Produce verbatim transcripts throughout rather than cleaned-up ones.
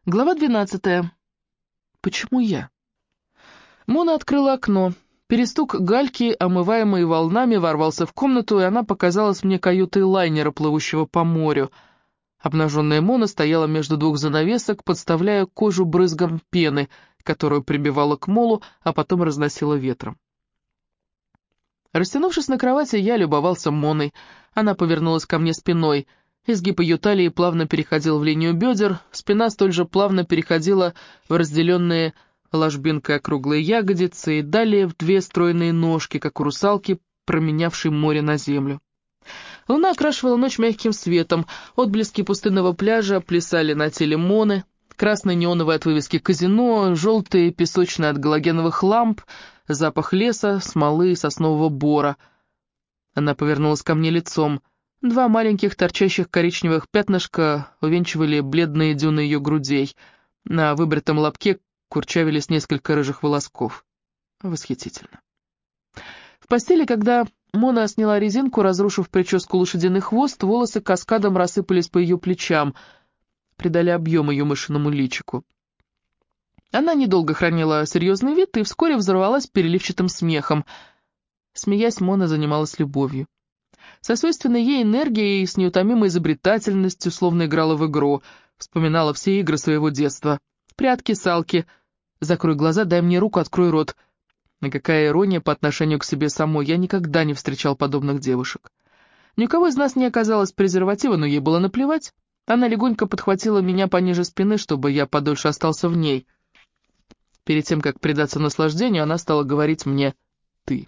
Глава двенадцатая. Почему я? Мона открыла окно. Перестук гальки, омываемый волнами, ворвался в комнату, и она показалась мне каютой лайнера, плывущего по морю. Обнаженная Мона стояла между двух занавесок, подставляя кожу брызгом пены, которую прибивала к молу, а потом разносила ветром. Растянувшись на кровати, я любовался Моной. Она повернулась ко мне спиной. Изгиб ее талии плавно переходил в линию бедер, спина столь же плавно переходила в разделенные ложбинкой округлые ягодицы и далее в две стройные ножки, как у русалки, променявшей море на землю. Луна окрашивала ночь мягким светом, отблески пустынного пляжа плясали на теле Моны, красные неоновые от вывески казино, желтые песочные от галогеновых ламп, запах леса, смолы и соснового бора. Она повернулась ко мне лицом. Два маленьких торчащих коричневых пятнышка увенчивали бледные дюны ее грудей. На выбритом лобке курчавились несколько рыжих волосков. Восхитительно. В постели, когда Мона сняла резинку, разрушив прическу лошадиный хвост, волосы каскадом рассыпались по ее плечам, придали объем ее мышиному личику. Она недолго хранила серьезный вид и вскоре взорвалась переливчатым смехом. Смеясь, Мона занималась любовью. Со свойственной ей энергией и с неутомимой изобретательностью, словно играла в игру, вспоминала все игры своего детства. Прятки, салки. Закрой глаза, дай мне руку, открой рот. И какая ирония по отношению к себе самой, я никогда не встречал подобных девушек. Ни у кого из нас не оказалось презерватива, но ей было наплевать. Она легонько подхватила меня пониже спины, чтобы я подольше остался в ней. Перед тем, как предаться наслаждению, она стала говорить мне «ты».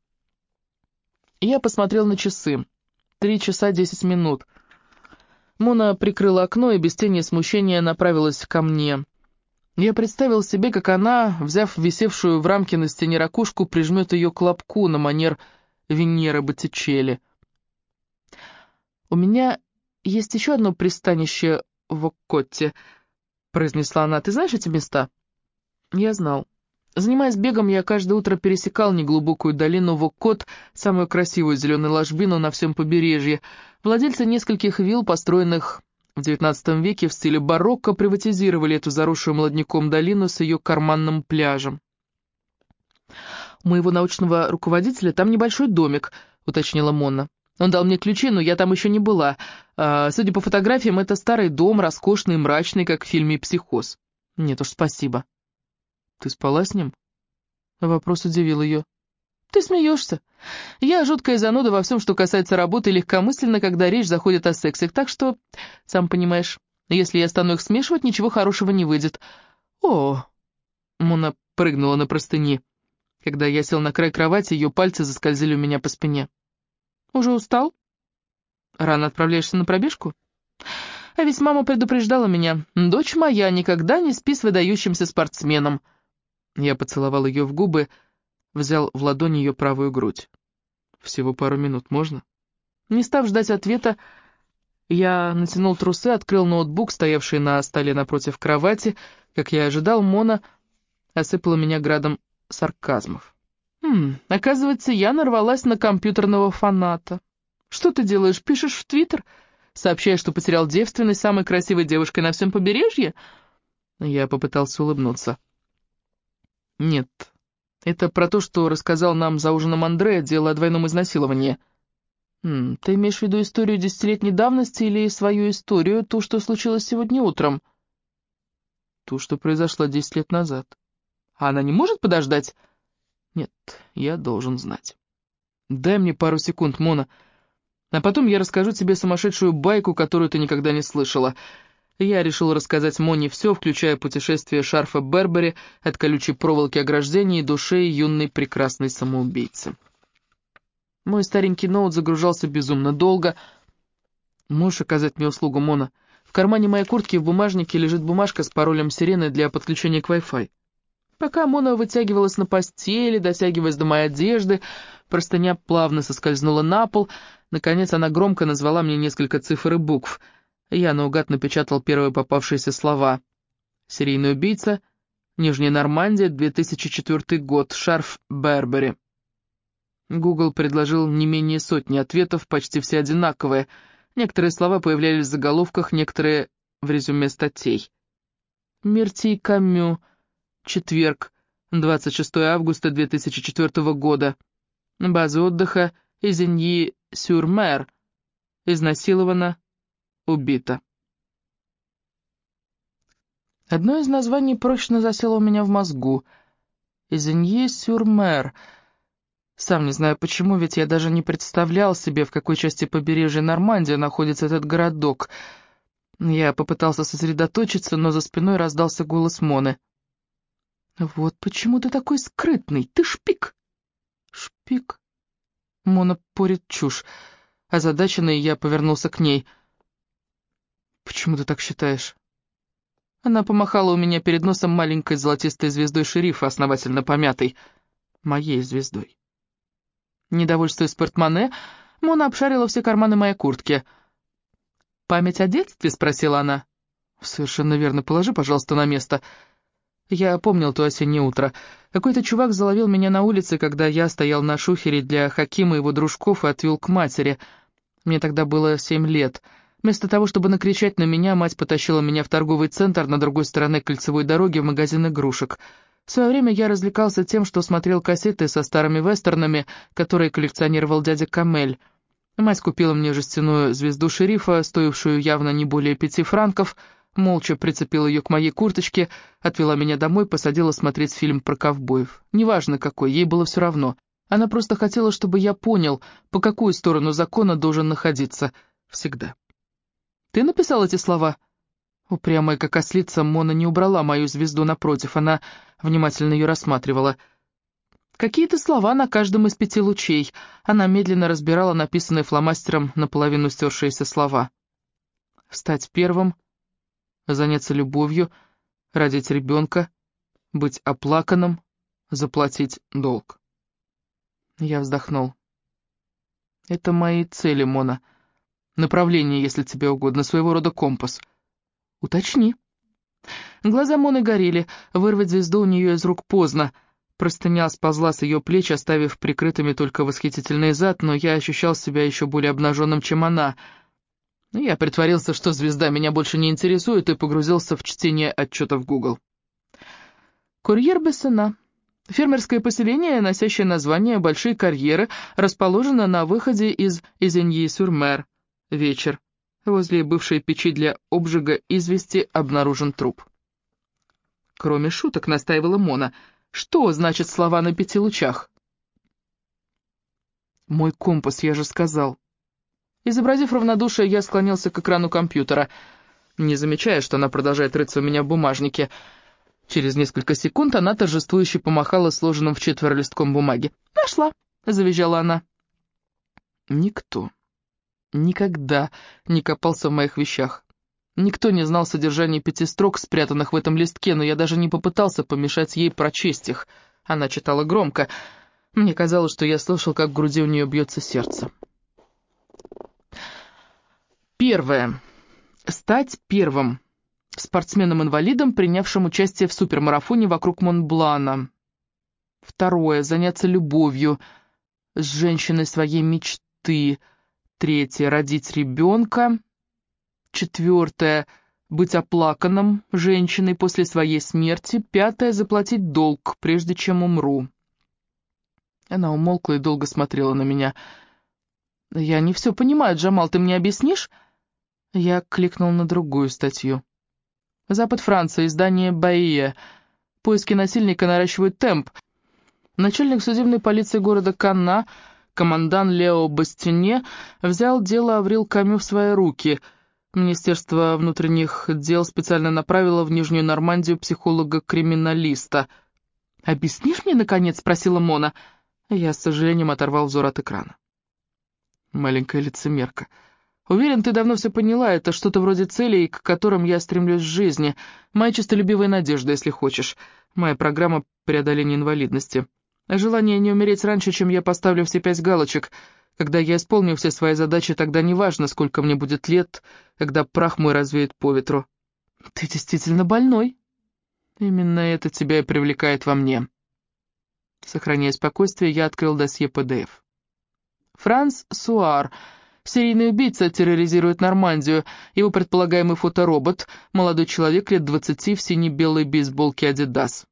Я посмотрел на часы. Три часа десять минут. Мона прикрыла окно и без тени смущения направилась ко мне. Я представил себе, как она, взяв висевшую в рамке на стене ракушку, прижмет ее к лобку на манер Венеры Боттичелли. «У меня есть еще одно пристанище в Оккотте», — произнесла она. «Ты знаешь эти места?» Я знал. Занимаясь бегом, я каждое утро пересекал неглубокую долину Воккот, самую красивую зеленую ложбину на всем побережье. Владельцы нескольких вилл, построенных в девятнадцатом веке в стиле барокко, приватизировали эту заросшую молодняком долину с ее карманным пляжем. «У моего научного руководителя там небольшой домик», — уточнила Монна. «Он дал мне ключи, но я там еще не была. А, судя по фотографиям, это старый дом, роскошный и мрачный, как в фильме «Психоз». Нет уж, спасибо». «Ты спала с ним?» Вопрос удивил ее. «Ты смеешься. Я жуткая зануда во всем, что касается работы, и легкомысленно, когда речь заходит о сексе, так что, сам понимаешь, если я стану их смешивать, ничего хорошего не выйдет». «О!» Мона прыгнула на простыни. Когда я сел на край кровати, ее пальцы заскользили у меня по спине. «Уже устал? Рано отправляешься на пробежку?» «А ведь мама предупреждала меня. Дочь моя, никогда не спи с выдающимся спортсменом». Я поцеловал ее в губы, взял в ладони ее правую грудь. «Всего пару минут, можно?» Не став ждать ответа, я натянул трусы, открыл ноутбук, стоявший на столе напротив кровати. Как я ожидал, Мона осыпала меня градом сарказмов. «Хм, оказывается, я нарвалась на компьютерного фаната. Что ты делаешь, пишешь в Твиттер? Сообщаешь, что потерял девственность самой красивой девушкой на всем побережье?» Я попытался улыбнуться. «Нет, это про то, что рассказал нам за ужином Андре, дело о двойном изнасиловании». М, «Ты имеешь в виду историю десятилетней давности или свою историю, ту, что случилось сегодня утром?» «Ту, что произошло десять лет назад». «А она не может подождать?» «Нет, я должен знать». «Дай мне пару секунд, Мона, а потом я расскажу тебе сумасшедшую байку, которую ты никогда не слышала». Я решил рассказать Моне все, включая путешествие шарфа Бербери от колючей проволоки ограждения и души юной прекрасной самоубийцы. Мой старенький ноут загружался безумно долго. «Можешь оказать мне услугу, Мона? В кармане моей куртки в бумажнике лежит бумажка с паролем сирены для подключения к Wi-Fi». Пока Мона вытягивалась на постели, дотягиваясь до моей одежды, простыня плавно соскользнула на пол. Наконец она громко назвала мне несколько цифр и букв. Я наугад напечатал первые попавшиеся слова. «Серийный убийца, Нижняя Нормандия, две тысячи четвёртый год, шарф Бербери». Гугл предложил не менее сотни ответов, почти все одинаковые. Некоторые слова появлялись в заголовках, некоторые в резюме статей. Миртий Камю. Четверг, двадцать шестое августа две тысячи четвёртого года. База отдыха Изеньи-Сюр-Мер. Изнасилована, убита. Одно из названий прочно засело у меня в мозгу. Изеньи-Сюр-Мер. Сам не знаю почему, ведь я даже не представлял себе, в какой части побережья Нормандии находится этот городок. Я попытался сосредоточиться, но за спиной раздался голос Моны. «Вот почему ты такой скрытный, ты шпик!» «Шпик?» Мона порит чушь. Озадаченный, я повернулся к ней. «Почему ты так считаешь?» Она помахала у меня перед носом маленькой золотистой звездой шерифа, основательно помятой. Моей звездой. Недовольствуясь портмоне, Мона обшарила все карманы моей куртки. «Память о детстве?» — спросила она. «Совершенно верно. Положи, пожалуйста, на место». Я помнил то осеннее утро. Какой-то чувак заловил меня на улице, когда я стоял на шухере для Хакима и его дружков и отвел к матери. Мне тогда было семь лет. Вместо того, чтобы накричать на меня, мать потащила меня в торговый центр на другой стороне кольцевой дороги в магазин игрушек. В свое время я развлекался тем, что смотрел кассеты со старыми вестернами, которые коллекционировал дядя Камель. Мать купила мне жестяную звезду шерифа, стоившую явно не более пяти франков, молча прицепила ее к моей курточке, отвела меня домой, посадила смотреть фильм про ковбоев. Неважно какой, ей было все равно. Она просто хотела, чтобы я понял, по какую сторону закона должен находиться. Всегда. «Ты написал эти слова?» Упрямая как ослица, Мона не убрала мою звезду напротив, она внимательно ее рассматривала. Какие-то слова на каждом из пяти лучей. Она медленно разбирала написанные фломастером наполовину стершиеся слова. «Стать первым», «заняться любовью», «родить ребенка», «быть оплаканным», «заплатить долг». Я вздохнул. «Это мои цели, Мона. Направление, если тебе угодно, своего рода компас». «Уточни». Глаза Моны горели, вырвать звезду у нее из рук поздно. Простыня сползла с ее плеч, оставив прикрытыми только восхитительный зад, но я ощущал себя еще более обнаженным, чем она. Я притворился, что звезда меня больше не интересует, и погрузился в чтение отчетов Google. Курьер Бессона. Фермерское поселение, носящее название «Большие карьеры», расположено на выходе из Изеньи-Сюр-Мер. Вечер. Возле бывшей печи для обжига извести обнаружен труп. Кроме шуток, настаивала Мона. Что значит слова на пяти лучах? Мой компас, я же сказал. Изобразив равнодушие, я склонился к экрану компьютера, не замечая, что она продолжает рыться у меня в бумажнике. Через несколько секунд она торжествующе помахала сложенным в четверо листком бумаги. «Нашла!» — завизжала она. Никто никогда не копался в моих вещах. Никто не знал содержания пяти строк, спрятанных в этом листке, но я даже не попытался помешать ей прочесть их. Она читала громко. Мне казалось, что я слышал, как в груди у нее бьется сердце. Первое. Стать первым спортсменом-инвалидом, принявшим участие в супермарафоне вокруг Монблана. Второе. Заняться любовью с женщиной своей мечты. Третье. Родить ребенка. Четвертое. Быть оплаканным женщиной после своей смерти. Пятое. Заплатить долг, прежде чем умру. Она умолкла и долго смотрела на меня. «Я не все понимаю, Джамал, ты мне объяснишь?» Я кликнул на другую статью. «Запад Франции, издание «Баия». Поиски насильника наращивают темп. Начальник судебной полиции города Канна, командант Лео Бастине, взял дело Аврил Камю в свои руки. Министерство внутренних дел специально направило в Нижнюю Нормандию психолога-криминалиста». «Объяснишь мне, наконец?» — спросила Мона. Я с сожалением оторвал взор от экрана. Маленькая лицемерка. Уверен, ты давно все поняла, это что-то вроде целей, к которым я стремлюсь в жизни. Моя честолюбивая надежда, если хочешь. Моя программа преодоления инвалидности. Желание не умереть раньше, чем я поставлю все пять галочек. Когда я исполню все свои задачи, тогда неважно, сколько мне будет лет, когда прах мой развеет по ветру. Ты действительно больной. Именно это тебя и привлекает во мне. Сохраняя спокойствие, я открыл досье пэ дэ эф. Франц Суар, Серийный убийца терроризирует Нормандию. Его предполагаемый фоторобот — молодой человек лет двадцати в сине-белой бейсболке «Адидас».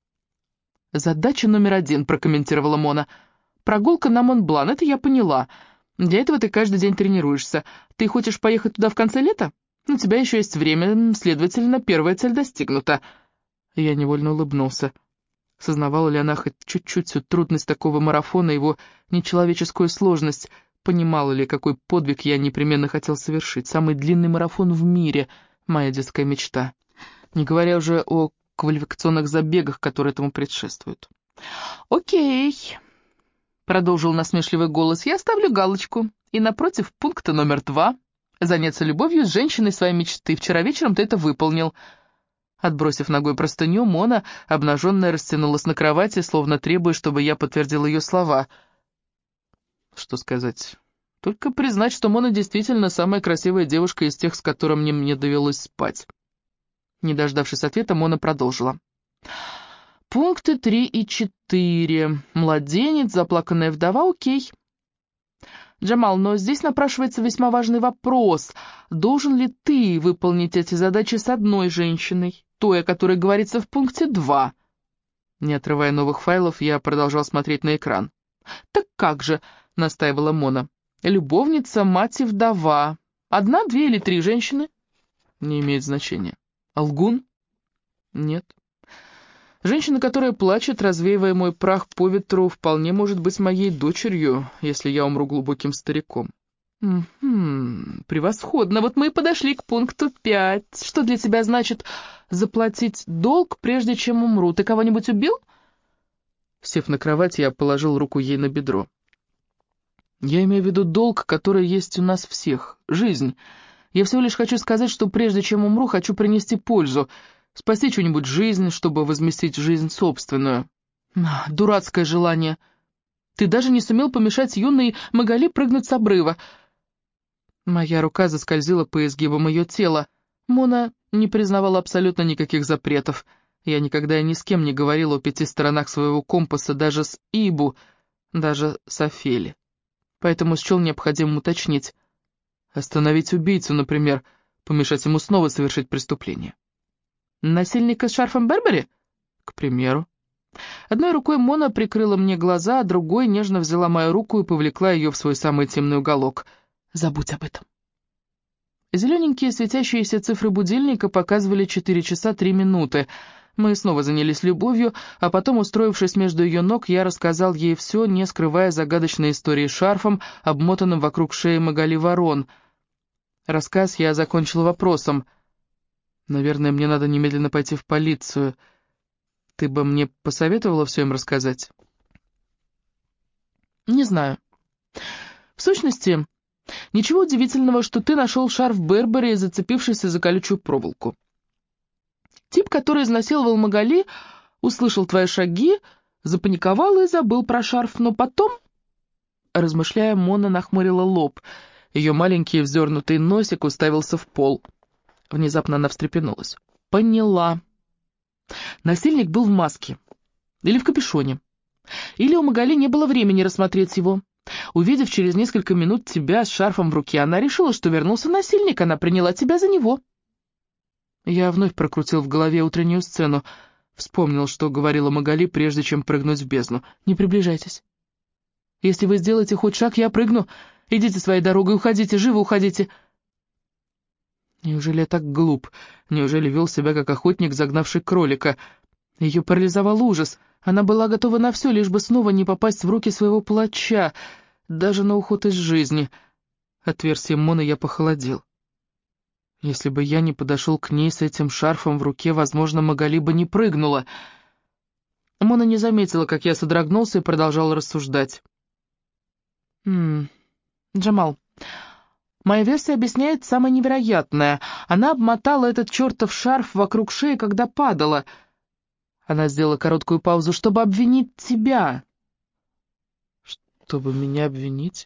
«Задача номер один», — прокомментировала Мона. «Прогулка на Монблан, это я поняла. Для этого ты каждый день тренируешься. Ты хочешь поехать туда в конце лета? У тебя еще есть время, следовательно, первая цель достигнута». Я невольно улыбнулся. Сознавала ли она хоть чуть-чуть всю трудность такого марафона, его нечеловеческую сложность? Понимала ли, какой подвиг я непременно хотел совершить? Самый длинный марафон в мире — моя детская мечта. Не говоря уже о квалификационных забегах, которые этому предшествуют. «Окей», — продолжил насмешливый голос, — «я ставлю галочку. И напротив пункта номер два — заняться любовью с женщиной своей мечты. Вчера вечером ты это выполнил». Отбросив ногой простыню, Мона, обнаженная, растянулась на кровати, словно требуя, чтобы я подтвердил ее слова. Что сказать? Только признать, что Мона действительно самая красивая девушка из тех, с которыми мне довелось спать. Не дождавшись ответа, Мона продолжила. Пункты три и четыре. Младенец, заплаканная вдова, окей. Джамал, но здесь напрашивается весьма важный вопрос. Должен ли ты выполнить эти задачи с одной женщиной, той, о которой говорится в пункте два? Не отрывая новых файлов, я продолжал смотреть на экран. Так как же, настаивала Мона. Любовница, мать и вдова. Одна, две или три женщины? Не имеет значения. Лгун? Нет. Женщина, которая плачет, развеивая мой прах по ветру, вполне может быть моей дочерью, если я умру глубоким стариком. М-м, превосходно. Вот мы и подошли к пункту пять. Что для тебя значит заплатить долг, прежде чем умру? Ты кого-нибудь убил? Сев на кровать, я положил руку ей на бедро. Я имею в виду долг, который есть у нас всех. Жизнь. Я всего лишь хочу сказать, что прежде чем умру, хочу принести пользу. Спасти чью-нибудь жизнь, чтобы возместить жизнь собственную. Дурацкое желание. Ты даже не сумел помешать юной Магали прыгнуть с обрыва. Моя рука заскользила по изгибам ее тела. Мона не признавала абсолютно никаких запретов. Я никогда и ни с кем не говорила о пяти сторонах своего компаса, даже с Ибу, даже с Офели. Поэтому счел необходимым уточнить. Остановить убийцу, например, помешать ему снова совершить преступление. Насильника с шарфом Бербери? К примеру. Одной рукой Мона прикрыла мне глаза, а другой нежно взяла мою руку и повлекла ее в свой самый темный уголок. Забудь об этом. Зелененькие светящиеся цифры будильника показывали четыре часа три минуты. Мы снова занялись любовью, а потом, устроившись между ее ног, я рассказал ей все, не скрывая загадочной истории с шарфом, обмотанным вокруг шеи Магали Ворон. Рассказ я закончил вопросом. «Наверное, мне надо немедленно пойти в полицию. Ты бы мне посоветовала все им рассказать?» «Не знаю. В сущности, ничего удивительного, что ты нашел шарф Бербери, зацепившийся за колючую проволоку. Тип, который изнасиловал Магали, услышал твои шаги, запаниковал и забыл про шарф, но потом...» Размышляя, Мона нахмурила лоб. Ее маленький вздернутый носик уставился в пол. Внезапно она встрепенулась. «Поняла. Насильник был в маске. Или в капюшоне. Или у Магали не было времени рассмотреть его. Увидев через несколько минут тебя с шарфом в руке, она решила, что вернулся насильник, она приняла тебя за него». Я вновь прокрутил в голове утреннюю сцену. Вспомнил, что говорила Магали, прежде чем прыгнуть в бездну. «Не приближайтесь. Если вы сделаете хоть шаг, я прыгну. Идите своей дорогой, уходите, живо уходите». Неужели я так глуп? Неужели вел себя как охотник, загнавший кролика? Ее парализовал ужас. Она была готова на все, лишь бы снова не попасть в руки своего палача, даже на уход из жизни. От версии Моны я похолодел. Если бы я не подошел к ней с этим шарфом в руке, возможно, Магали бы не прыгнула. Мона не заметила, как я содрогнулся, и продолжал рассуждать. «М-м, Джамал, моя версия объясняет самое невероятное. Она обмотала этот чертов шарф вокруг шеи, когда падала». Она сделала короткую паузу, чтобы обвинить тебя. «Чтобы меня обвинить?»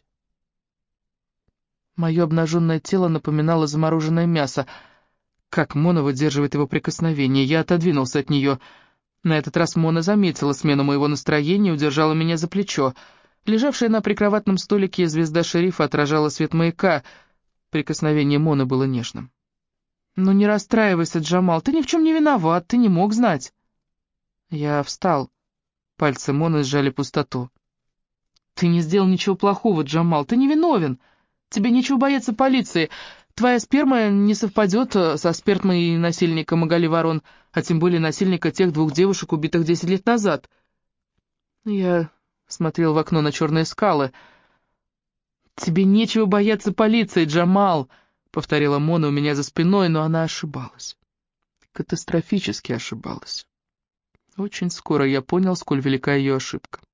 Мое обнаженное тело напоминало замороженное мясо. Как Мона выдерживает его прикосновение? Я отодвинулся от нее. На этот раз Мона заметила смену моего настроения и удержала меня за плечо. Лежавшая на прикроватном столике звезда шерифа отражала свет маяка. Прикосновение Моны было нежным. «Ну не расстраивайся, Джамал, ты ни в чем не виноват, ты не мог знать». Я встал. Пальцы Моны сжали пустоту. «Ты не сделал ничего плохого, Джамал, ты не виновен. Тебе нечего бояться полиции. Твоя сперма не совпадет со спермой насильника Магали Ворон, а тем более насильника тех двух девушек, убитых десять лет назад». Я смотрел в окно на черные скалы. «Тебе нечего бояться полиции, Джамал», — повторила Мона у меня за спиной, но она ошибалась. Катастрофически ошибалась. Очень скоро я понял, сколь велика ее ошибка.